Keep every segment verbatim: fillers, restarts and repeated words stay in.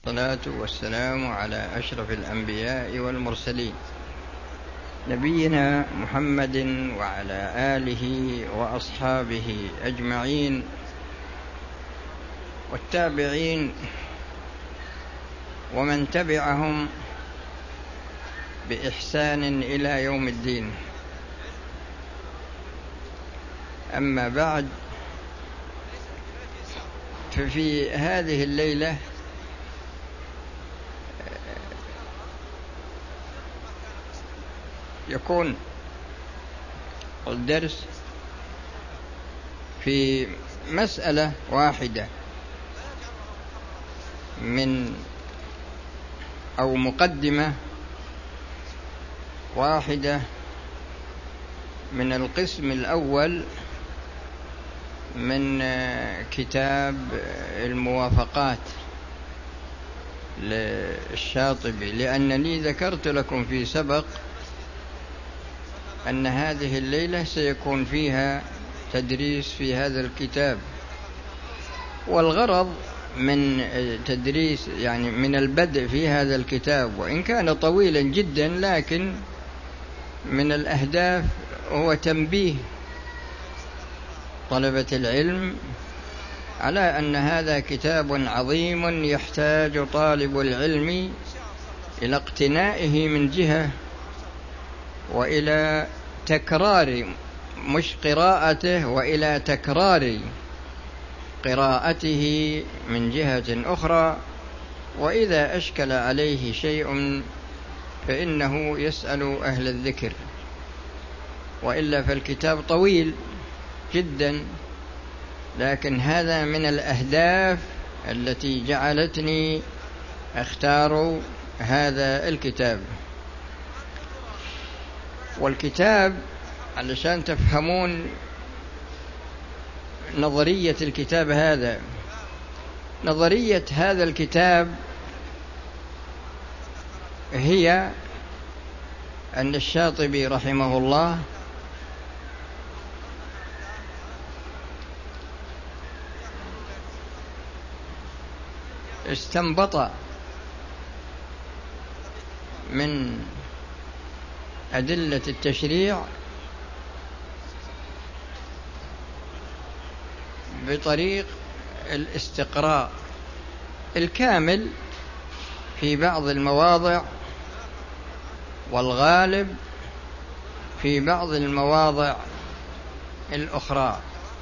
والصلاة والسلام على أشرف الأنبياء والمرسلين نبينا محمد وعلى آله وأصحابه أجمعين والتابعين ومن تبعهم بإحسان إلى يوم الدين. أما بعد، ففي هذه الليلة يكون الدرس في مسألة واحدة من أو مقدمة واحدة من القسم الأول من كتاب الموافقات للشاطبي، لأنني ذكرت لكم في سبق أن هذه الليلة سيكون فيها تدريس في هذا الكتاب، والغرض من تدريس يعني من البدء في هذا الكتاب وإن كان طويلا جدا، لكن من الأهداف هو تنبيه طلبة العلم على أن هذا كتاب عظيم يحتاج طالب العلم إلى اقتنائه من جهة، وإلى تكرار مش قراءته وإلى تكرار قراءته من جهة أخرى، وإذا أشكل عليه شيء فإنه يسأل أهل الذكر، وإلا فالكتاب طويل جدا. لكن هذا من الأهداف التي جعلتني أختار هذا الكتاب. والكتاب علشان تفهمون نظرية الكتاب هذا، نظرية هذا الكتاب هي أن الشاطبي رحمه الله استنبط من أدلة التشريع بطريق الاستقراء الكامل في بعض المواضع، والغالب في بعض المواضع الأخرى.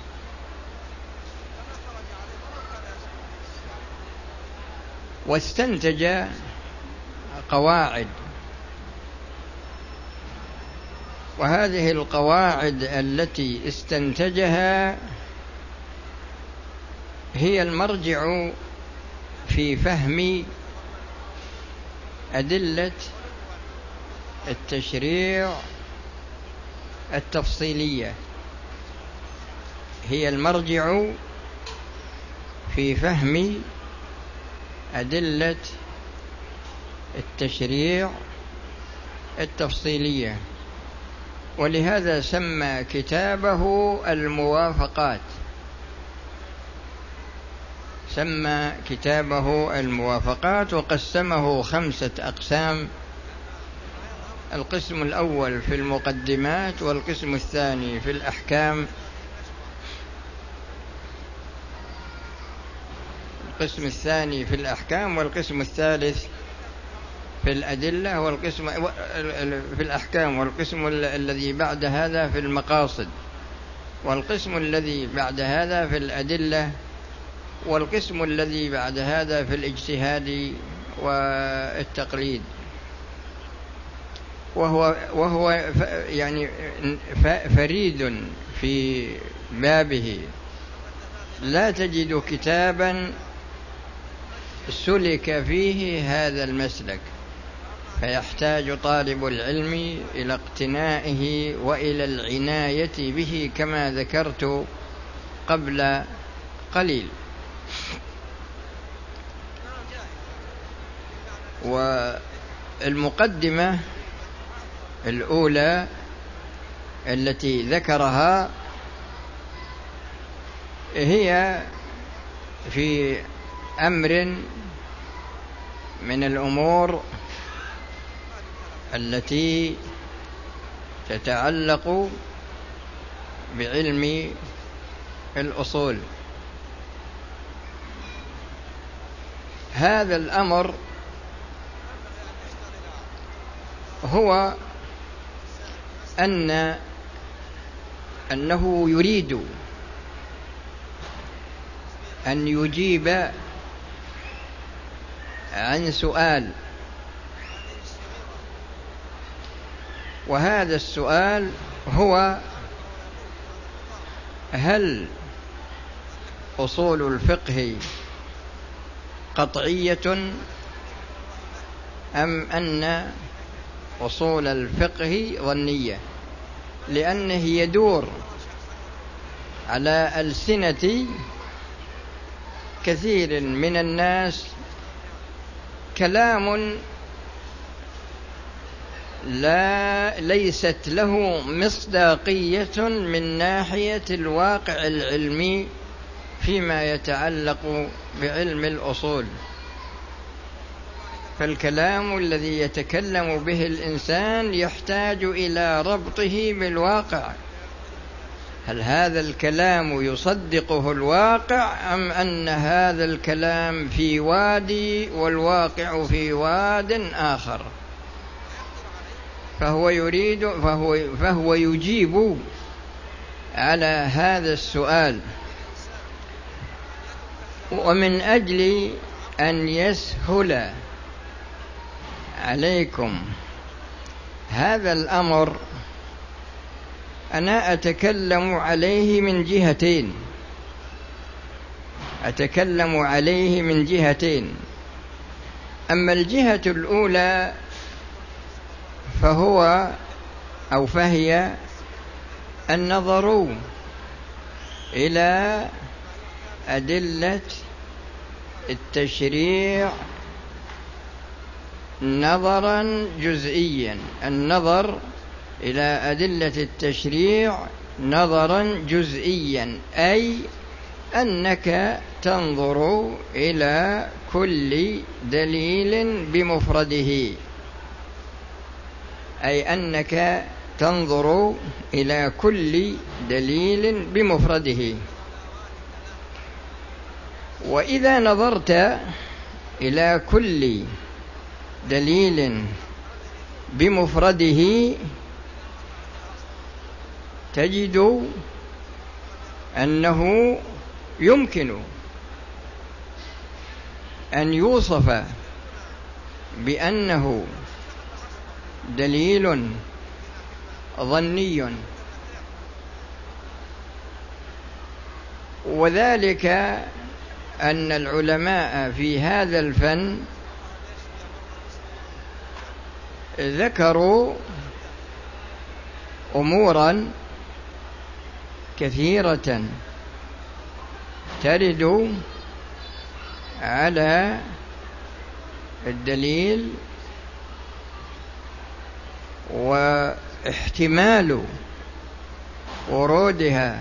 واستنتج قواعد، وهذه القواعد التي استنتجها هي المرجع في فهم أدلة التشريع التفصيلية، هي المرجع في فهم أدلة التشريع التفصيلية. ولهذا سمى كتابه الموافقات، سمى كتابه الموافقات وقسمه خمسة أقسام: القسم الأول في المقدمات، والقسم الثاني في الأحكام، القسم الثاني في الأحكام، والقسم الثالث في الأدلة، والقسم في الأحكام، والقسم الذي بعد هذا في المقاصد، والقسم الذي بعد هذا في الأدلة، والقسم الذي بعد هذا في الاجتهاد والتقليد. وهو وهو يعني فريد في بابه، لا تجد كتابا سلك فيه هذا المسلك، فيحتاج طالب العلم إلى اقتنائه وإلى العناية به كما ذكرت قبل قليل. والمقدمة الأولى التي ذكرها هي في أمر من الأمور التي تتعلق بعلم الأصول. هذا الأمر هو أن أنه يريد أن يجيب عن سؤال، وهذا السؤال هو: هل أصول الفقه قطعية أم أن أصول الفقه ظنية؟ لأنه يدور على ألسنة كثير من الناس كلام لا ليست له مصداقية من ناحية الواقع العلمي فيما يتعلق بعلم الأصول. فالكلام الذي يتكلم به الإنسان يحتاج إلى ربطه بالواقع. هل هذا الكلام يصدقه الواقع أم أن هذا الكلام في وادي والواقع في واد آخر؟ فهو يريد فهو, فهو يجيب على هذا السؤال. ومن أجل أن يسهل عليكم هذا الأمر أنا أتكلم عليه من جهتين أتكلم عليه من جهتين أما الجهة الأولى فهو أو فهي النظر إلى أدلة التشريع نظرا جزئيا النظر إلى أدلة التشريع نظرا جزئيا أي أنك تنظر إلى كل دليل بمفرده أي أنك تنظر إلى كل دليل بمفرده. وإذا نظرت إلى كل دليل بمفرده تجد أنه يمكن أن يوصف بأنه دليل ظني، وذلك أن العلماء في هذا الفن ذكروا أمورا كثيرة ترد على الدليل، واحتمال ورودها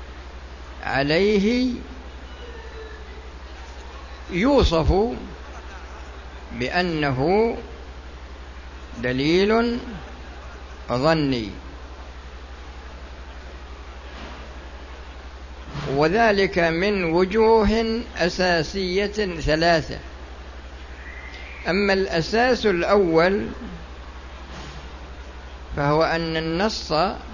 عليه يوصف بأنه دليل ظني، وذلك من وجوه أساسية ثلاثة. أما الأساس الأول فهو أن النص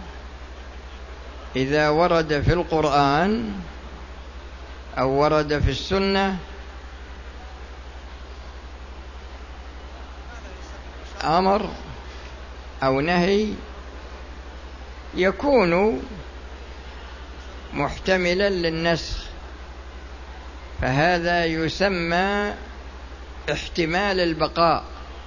إذا ورد في القرآن أو ورد في السنة أمر أو نهي يكون محتملا للنسخ، فهذا يسمى احتمال البقاء،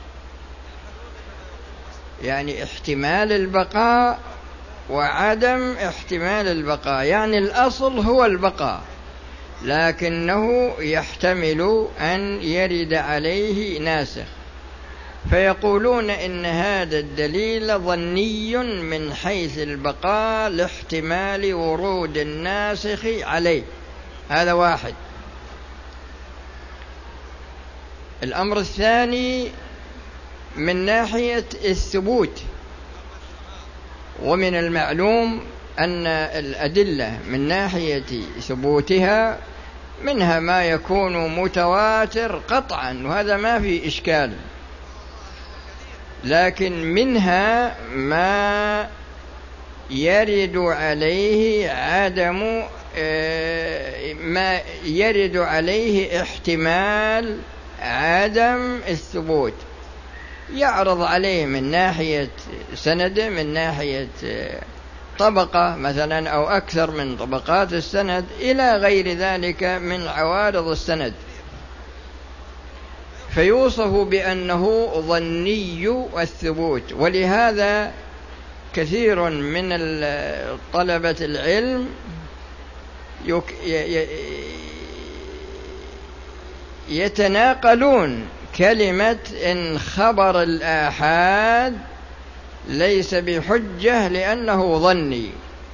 يعني احتمال البقاء وعدم احتمال البقاء، يعني الأصل هو البقاء لكنه يحتمل أن يرد عليه ناسخ، فيقولون إن هذا الدليل ظني من حيث البقاء لاحتمال ورود الناسخ عليه. هذا واحد. الأمر الثاني من ناحية الثبوت، ومن المعلوم أن الأدلة من ناحية ثبوتها منها ما يكون متواتر قطعا، وهذا ما في إشكال، لكن منها ما يرد عليه عدم ما يرد عليه احتمال عدم الثبوت، يعرض عليه من ناحية سنده، من ناحية طبقة مثلا أو أكثر من طبقات السند إلى غير ذلك من عوارض السند، فيوصف بأنه ظني الثبوت. ولهذا كثير من طلبة العلم يتناقلون كلمة إن خبر الآحاد ليس بحجة لأنه ظني،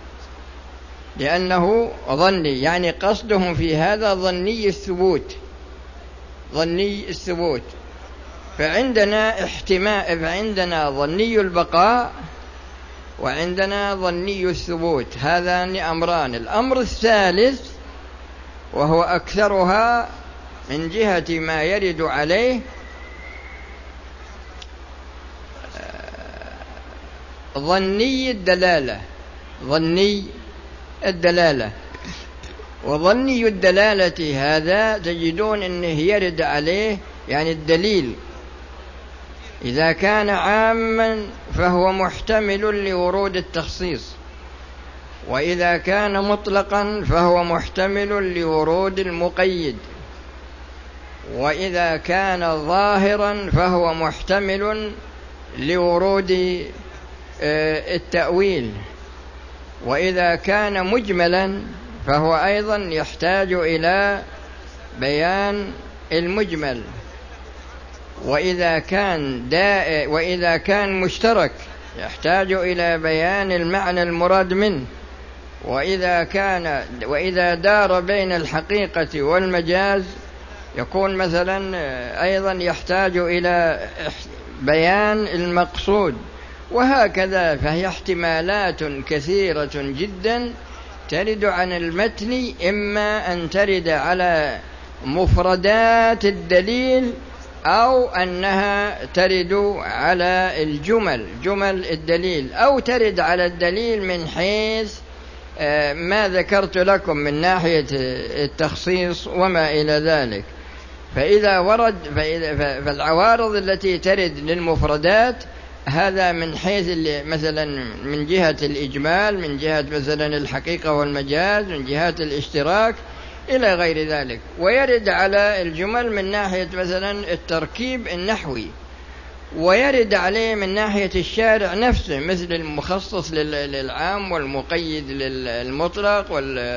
لأنه ظني يعني قصدهم في هذا ظني الثبوت، ظني الثبوت. فعندنا احتمال، فعندنا ظني البقاء وعندنا ظني الثبوت، هذان أمران. الأمر الثالث وهو أكثرها من جهة ما يرد عليه ظني الدلالة، ظني الدلالة. وظني الدلالة هذا تجدون أنه يرد عليه يعني الدليل إذا كان عاما فهو محتمل لورود التخصيص، وإذا كان مطلقا فهو محتمل لورود المقيد، وإذا كان ظاهرا فهو محتمل لورود التأويل، وإذا كان مجملا فهو أيضا يحتاج إلى بيان المجمل، وإذا كان داء وإذا كان مشترك يحتاج إلى بيان المعنى المراد منه، وإذا كان وإذا دار بين الحقيقة والمجاز يكون مثلا أيضا يحتاج إلى بيان المقصود، وهكذا. فهي احتمالات كثيرة جدا ترد عن المتن، إما أن ترد على مفردات الدليل أو أنها ترد على الجمل، جمل الدليل، أو ترد على الدليل من حيث ما ذكرت لكم من ناحية التخصيص وما إلى ذلك. فإذا ورد فالعوارض التي ترد للمفردات هذا من حيث مثلا من جهة الإجمال، من جهة مثلا الحقيقة والمجاز، من جهة الاشتراك إلى غير ذلك. ويرد على الجمل من ناحية مثلا التركيب النحوي، ويرد عليه من ناحية الشارع نفسه، مثل المخصص للعام والمقيد للمطلق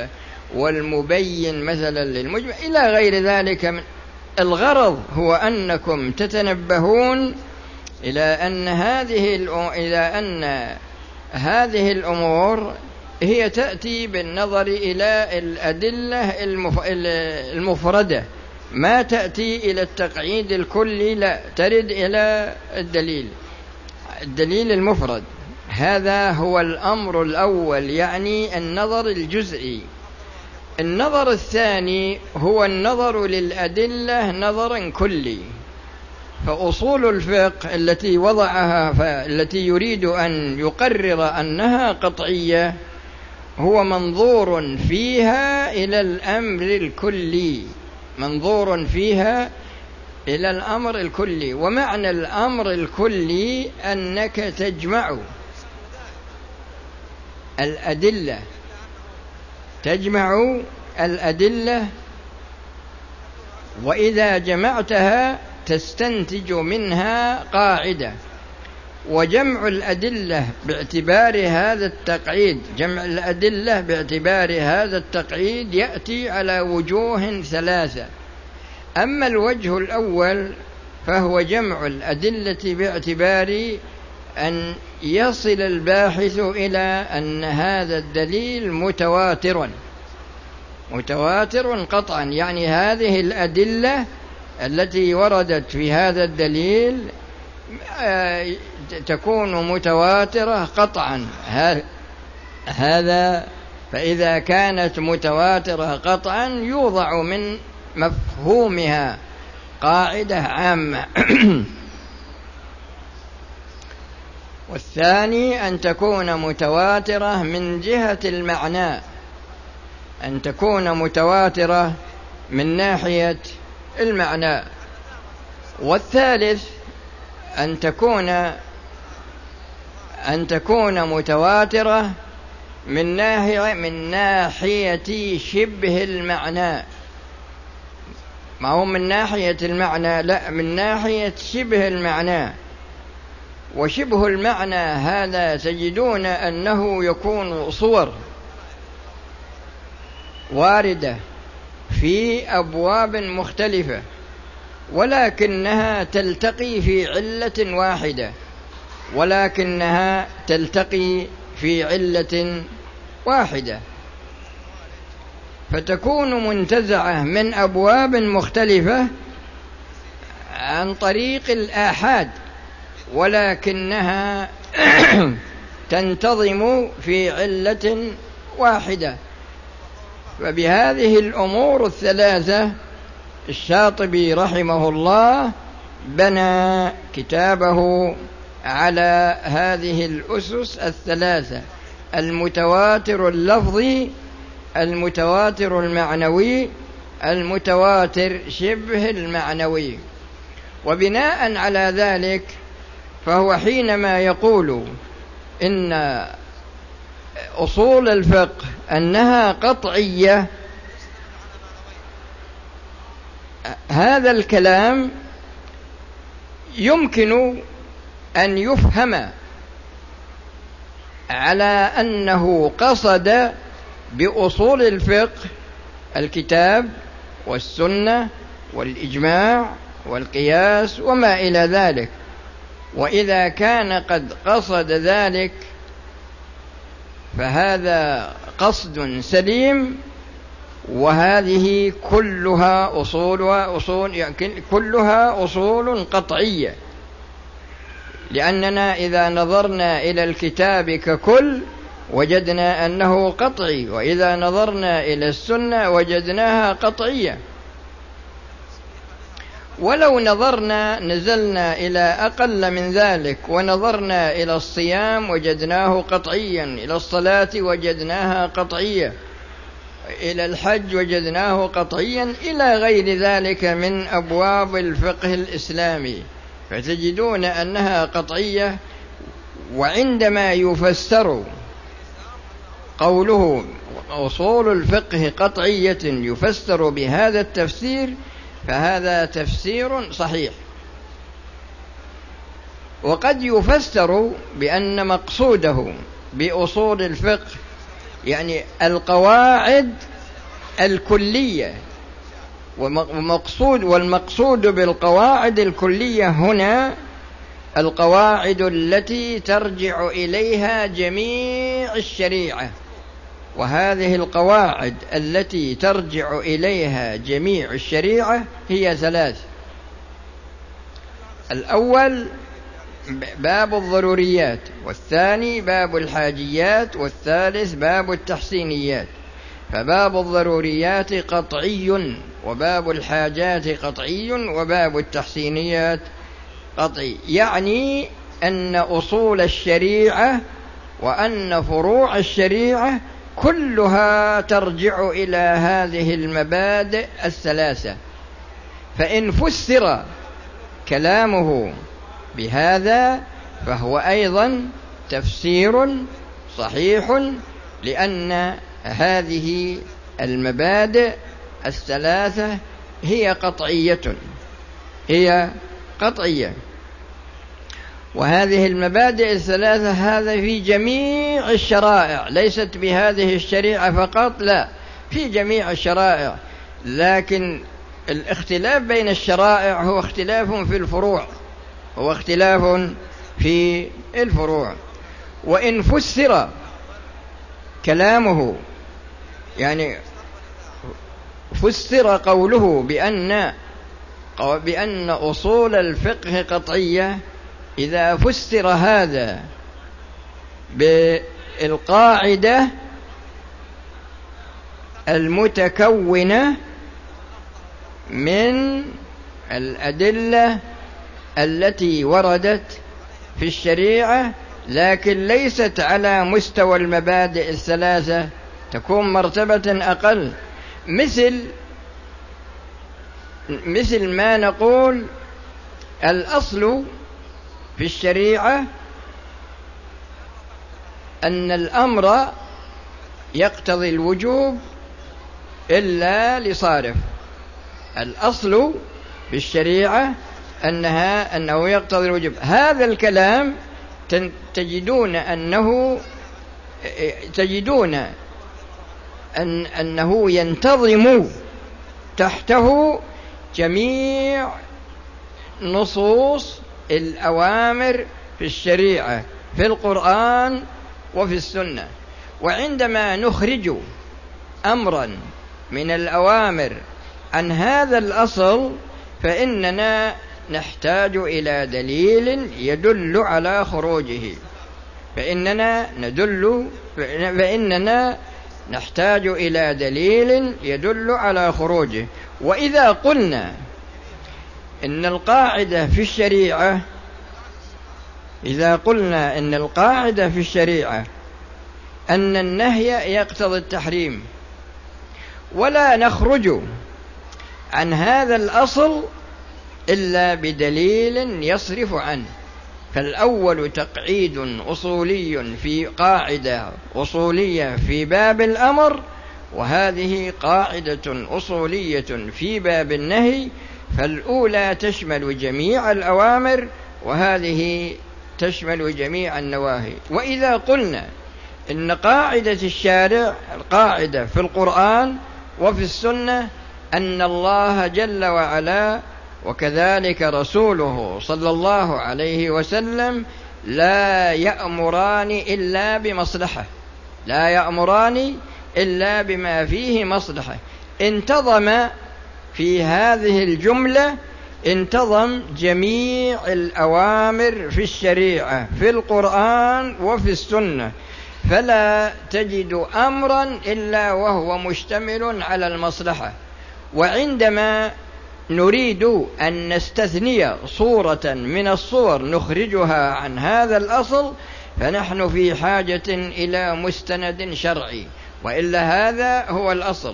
والمبين مثلا للمجمل إلى غير ذلك. الغرض هو أنكم تتنبهون إلى أن هذه إلى أن هذه الأمور هي تأتي بالنظر إلى الأدلة المفردة، ما تأتي إلى التقعيد الكلي، لا، ترد إلى الدليل الدليل المفرد. هذا هو الأمر الأول، يعني النظر الجزئي. النظر الثاني هو النظر للأدلة نظرا كلي. فأصول الفقه التي وضعها فالتي يريد أن يقرر أنها قطعية هو منظور فيها إلى الأمر الكلي، منظور فيها إلى الأمر الكلي. ومعنى الأمر الكلي أنك تجمع الأدلة تجمع الأدلة وإذا جمعتها تستنتج منها قاعدة. وجمع الأدلة باعتبار هذا التقعيد، جمع الأدلة باعتبار هذا التقعيد يأتي على وجوه ثلاثة. أما الوجه الأول فهو جمع الأدلة باعتبار أن يصل الباحث إلى أن هذا الدليل متواتر متواتر قطعا، يعني هذه الأدلة التي وردت في هذا الدليل تكون متواترة قطعا. هذا فإذا كانت متواترة قطعا يوضع من مفهومها قاعدة عامة. والثاني أن تكون متواترة من جهة المعنى، أن تكون متواترة من ناحية المعنى. والثالث أن تكون أن تكون متواترة من ناحية من ناحية شبه المعنى، ما هو من ناحية المعنى، لا، من ناحية شبه المعنى. وشبه المعنى هذا تجدون أنه يكون صور واردة في أبواب مختلفة، ولكنها تلتقي في علة واحدة، ولكنها تلتقي في علة واحدة، فتكون منتزعة من أبواب مختلفة عن طريق الآحاد، ولكنها تنتظم في علة واحدة. فبهذه الأمور الثلاثة الشاطبي رحمه الله بنى كتابه على هذه الأسس الثلاثة: المتواتر اللفظي، المتواتر المعنوي، المتواتر شبه المعنوي. وبناء على ذلك فهو حينما يقول إن أصول الفقه أنها قطعية، هذا الكلام يمكن أن يفهم على أنه قصد بأصول الفقه الكتاب والسنة والإجماع والقياس وما إلى ذلك. وإذا كان قد قصد ذلك فهذا قصد سليم، وهذه كلها أصولها أصول يعني كلها أصول قطعية، لأننا إذا نظرنا إلى الكتاب ككل وجدنا أنه قطعي، وإذا نظرنا إلى السنة وجدناها قطعية. ولو نظرنا نزلنا إلى أقل من ذلك ونظرنا إلى الصيام وجدناه قطعيا، إلى الصلاة وجدناها قطعية، إلى الحج وجدناه قطعيا، إلى غير ذلك من أبواب الفقه الإسلامي، فتجدون أنها قطعية. وعندما يفسر قوله أصول الفقه قطعية يفسر بهذا التفسير، فهذا تفسير صحيح. وقد يفسر بأن مقصوده بأصول الفقه يعني القواعد الكلية، ومقصود والمقصود بالقواعد الكلية هنا القواعد التي ترجع إليها جميع الشريعة. وهذه القواعد التي ترجع إليها جميع الشريعة هي ثلاث: الأول باب الضروريات، والثاني باب الحاجيات، والثالث باب التحسينيات. فباب الضروريات قطعي، وباب الحاجات قطعي، وباب التحسينيات قطعي، يعني أن أصول الشريعة وأن فروع الشريعة كلها ترجع إلى هذه المبادئ الثلاثة. فإن فسر كلامه بهذا فهو أيضا تفسير صحيح، لأن هذه المبادئ الثلاثة هي قطعية هي قطعية وهذه المبادئ الثلاثة هذا في جميع الشرائع، ليست بهذه الشريعة فقط، لا، في جميع الشرائع. لكن الاختلاف بين الشرائع هو اختلاف في الفروع هو اختلاف في الفروع. وإن فسر كلامه يعني فسر قوله بأن بأن أصول الفقه قطعية إذا فسر هذا بالقاعدة المتكونة من الأدلة التي وردت في الشريعة لكن ليست على مستوى المبادئ الثلاثة، تكون مرتبة أقل، مثل مثل ما نقول الأصل في الشريعة أن الأمر يقتضي الوجوب إلا لصارف. الأصل في الشريعة أنها أنه يقتضي الوجوب. هذا الكلام تجدون أنه تجدون أن أنه ينتظم تحته جميع نصوص الأوامر في الشريعة في القرآن وفي السنة. وعندما نخرج أمرا من الأوامر عن هذا الأصل فإننا نحتاج إلى دليل يدل على خروجه، فإننا ندل فإننا نحتاج إلى دليل يدل على خروجه. وإذا قلنا إن القاعدة في الشريعة إذا قلنا إن القاعدة في الشريعة أن النهي يقتضي التحريم ولا نخرج عن هذا الأصل إلا بدليل يصرف عنه، فالأول تقعيد أصولي في قاعدة أصولية في باب الأمر، وهذه قاعدة أصولية في باب النهي، فالأولى تشمل جميع الأوامر وهذه تشمل جميع النواهي. وإذا قلنا إن قاعدة الشارع القاعدة في القرآن وفي السنة أن الله جل وعلا وكذلك رسوله صلى الله عليه وسلم لا يأمران إلا بمصلحة، لا يأمران إلا بما فيه مصلحة، انتظم في هذه الجملة انتظم جميع الأوامر في الشريعة في القرآن وفي السنة، فلا تجد أمرا إلا وهو مشتمل على المصلحة. وعندما نريد أن نستثني صورة من الصور نخرجها عن هذا الأصل فنحن في حاجة إلى مستند شرعي، وإلا هذا هو الأصل.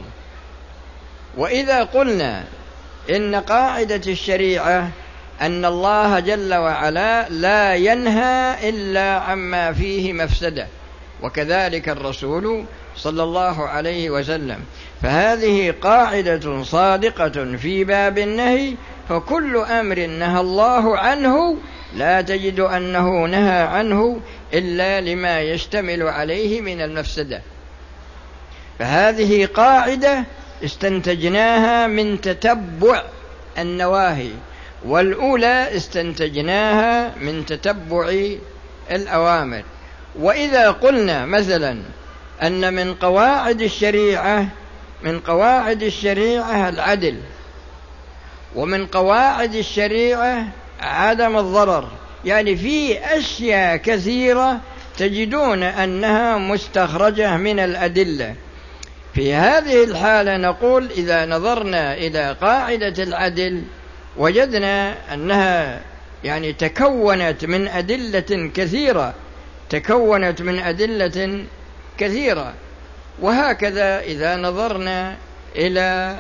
وإذا قلنا إن قاعدة الشريعة أن الله جل وعلا لا ينهى إلا عما فيه مفسدة، وكذلك الرسول صلى الله عليه وسلم، فهذه قاعدة صادقة في باب النهي، فكل أمر نهى الله عنه لا تجد أنه نهى عنه إلا لما يشتمل عليه من المفسدة. فهذه قاعدة استنتجناها من تتبع النواهي، والأولى استنتجناها من تتبع الأوامر. وإذا قلنا مثلا أن من قواعد الشريعة من قواعد الشريعة العدل، ومن قواعد الشريعة عدم الضرر، يعني في أشياء كثيرة تجدون أنها مستخرجة من الأدلة، في هذه الحالة نقول إذا نظرنا إلى قاعدة العدل وجدنا أنها يعني تكونت من أدلة كثيرة تكونت من أدلة كثيرة وهكذا إذا نظرنا إلى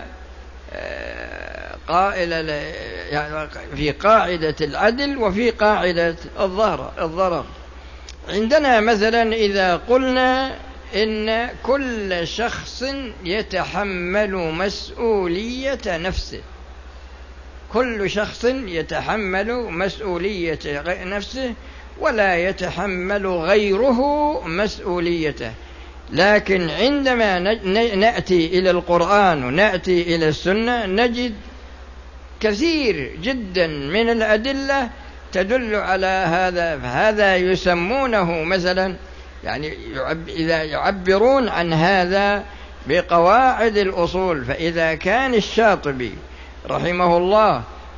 قائل في قاعدة العدل وفي قاعدة الضرر. عندنا مثلا إذا قلنا إن كل شخص يتحمل مسؤولية نفسه، كل شخص يتحمل مسؤولية نفسه ولا يتحمل غيره مسؤوليته، لكن عندما نأتي إلى القرآن ونأتي إلى السنة نجد كثير جدا من الأدلة تدل على هذا، فهذا يسمونه مثلا يعني إذا يعبرون عن هذا بقواعد الأصول. فإذا كان الشاطبي رحمه الله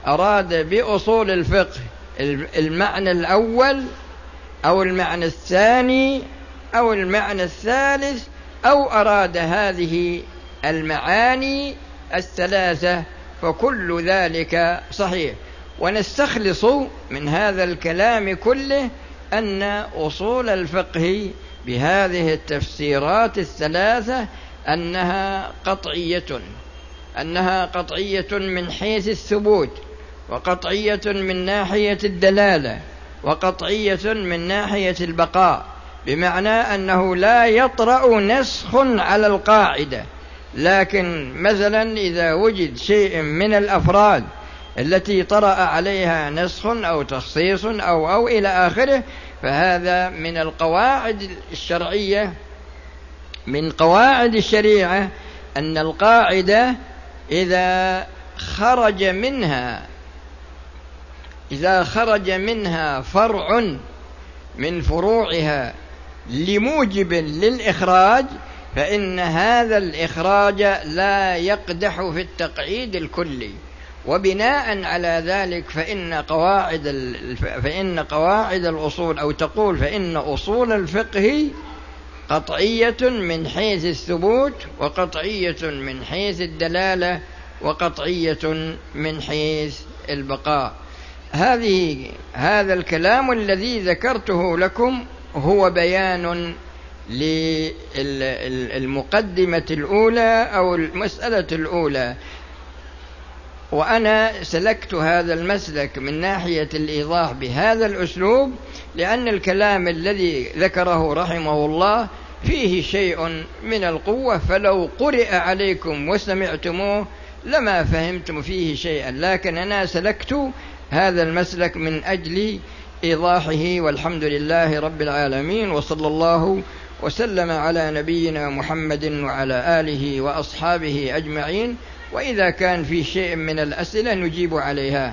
أراد بأصول الفقه المعنى الأول أو المعنى الثاني أو المعنى الثالث، أو أراد هذه المعاني الثلاثة، فكل ذلك صحيح. ونستخلص من هذا الكلام كله أن أصول الفقه بهذه التفسيرات الثلاثة أنها قطعية، أنها قطعية من حيث الثبوت، وقطعية من ناحية الدلالة، وقطعية من ناحية البقاء، بمعنى أنه لا يطرأ نسخ على القاعدة. لكن مثلا إذا وجد شيء من الأفراد التي طرأ عليها نسخ أو تخصيص أو أو إلى آخره، فهذا من القواعد الشرعية، من قواعد الشريعة، أن القاعدة إذا خرج منها إذا خرج منها فرع من فروعها لموجب للإخراج، فإن هذا الإخراج لا يقدح في التقعيد الكلي. وبناء على ذلك فإن قواعد فإن قواعد الأصول، أو تقول فإن أصول الفقه قطعية من حيث الثبوت، وقطعية من حيث الدلالة، وقطعية من حيث البقاء. هذه هذا الكلام الذي ذكرته لكم هو بيان للمقدمة الأولى أو المسألة الأولى. وأنا سلكت هذا المسلك من ناحية الإيضاح بهذا الأسلوب، لأن الكلام الذي ذكره رحمه الله فيه شيء من القوة، فلو قرئ عليكم وسمعتموه لما فهمتم فيه شيئا، لكن أنا سلكت هذا المسلك من أجل إيضاحه. والحمد لله رب العالمين، وصلى الله وسلم على نبينا محمد وعلى آله وأصحابه أجمعين. وإذا كان في شيء من الأسئلة نجيب عليها.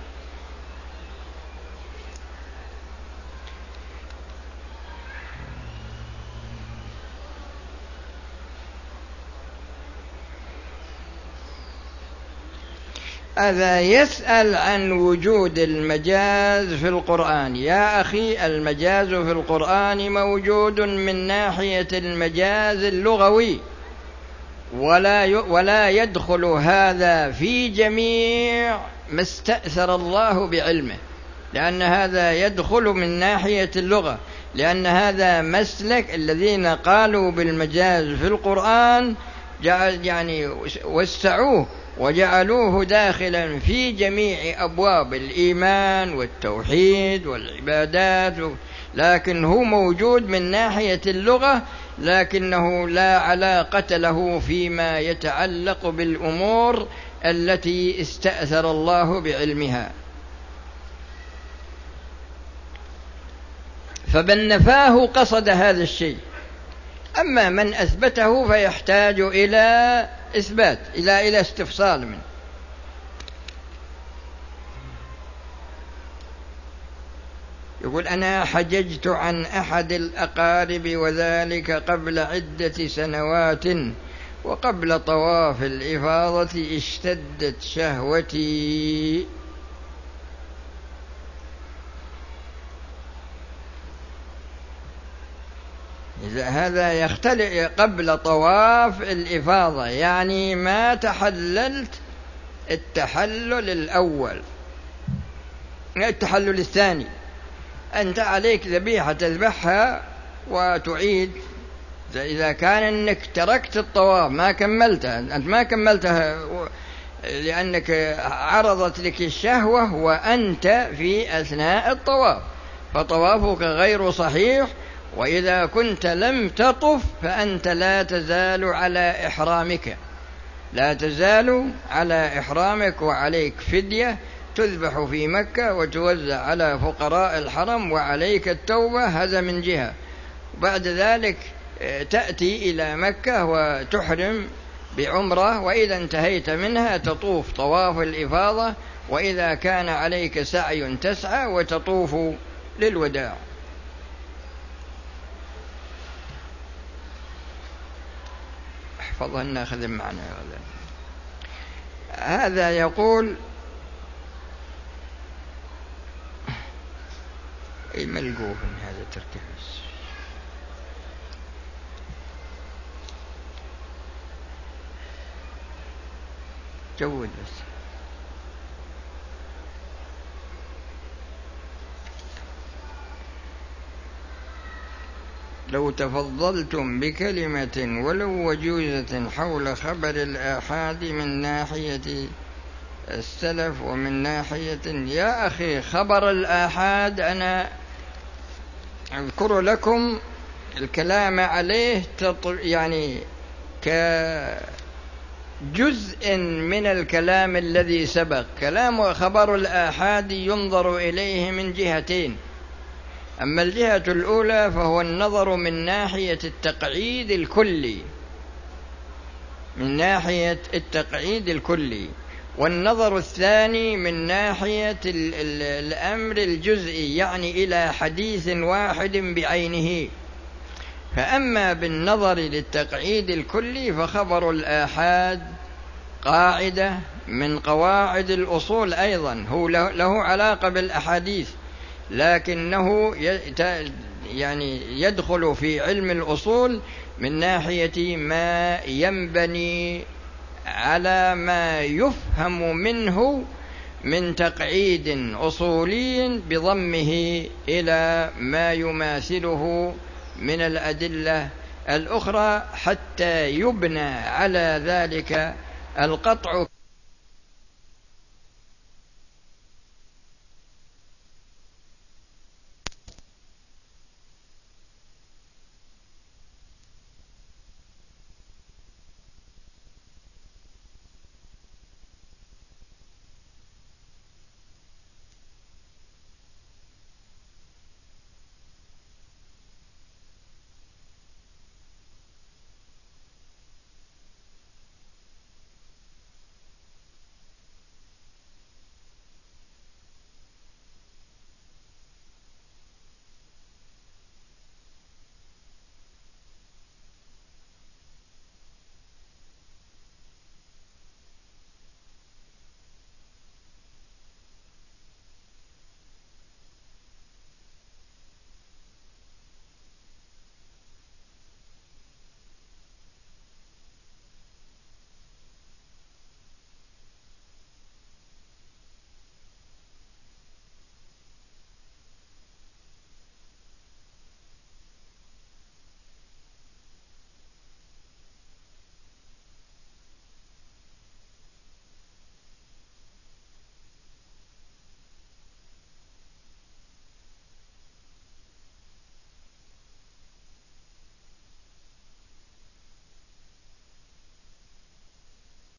هذا يسأل عن وجود المجاز في القرآن. يا أخي، المجاز في القرآن موجود من ناحية المجاز اللغوي، ولا ولا يدخل هذا في جميع ما استأثر الله بعلمه، لأن هذا يدخل من ناحية اللغة، لأن هذا مسلك الذين قالوا بالمجاز في القرآن جعل يعني وسعوه وجعلوه داخلا في جميع أبواب الإيمان والتوحيد والعبادات، لكن هو موجود من ناحية اللغة، لكنه لا علاقة له فيما يتعلق بالأمور التي استأثر الله بعلمها. فمن نفاه قصد هذا الشيء، أما من أثبته فيحتاج إلى إثبات، إلى إلى استفصال منه. يقول: أنا حججت عن أحد الأقارب وذلك قبل عدة سنوات، وقبل طواف الإفاضة اشتدت شهوتي. إذا هذا يختلف قبل طواف الإفاضة، يعني ما تحللت التحلل الأول، التحلل الثاني، أنت عليك ذبيحة تذبحها وتعيد. إذا كان أنك تركت الطواف ما كملتها، أنت ما كملتها لأنك عرضت لك الشهوة وأنت في أثناء الطواف، فطوافك غير صحيح. وإذا كنت لم تطف فأنت لا تزال على إحرامك، لا تزال على إحرامك، وعليك فدية تذبح في مكة وتوزع على فقراء الحرم، وعليك التوبة. هذا من جهة. بعد ذلك تأتي إلى مكة وتحرم بعمرة، وإذا انتهيت منها تطوف طواف الإفاضة، وإذا كان عليك سعي تسعى وتطوف للوداع. احفظهن خذ معنا. هذا يقول: أي ملقوف هذا تركيز. جود بس. لو تفضلتم بكلمة ولو وجوزة حول خبر الآحاد من ناحية السلف ومن ناحية، يا أخي خبر الآحاد أنا أذكر لكم الكلام عليه يعني كجزء من الكلام الذي سبق. كلام خبر الآحاد ينظر إليه من جهتين، أما الجهة الأولى فهو النظر من ناحية التقعيد الكلي، من ناحية التقعيد الكلي، والنظر الثاني من ناحية الأمر الجزئي، يعني إلى حديث واحد بعينه. فأما بالنظر للتقعيد الكلي فخبر الآحاد قاعدة من قواعد الأصول أيضا، هو له علاقة بالأحاديث، لكنه يعني يدخل في علم الأصول من ناحية ما ينبني على ما يفهم منه من تقعيد أصولي بضمه إلى ما يماثله من الأدلة الأخرى، حتى يبنى على ذلك القطع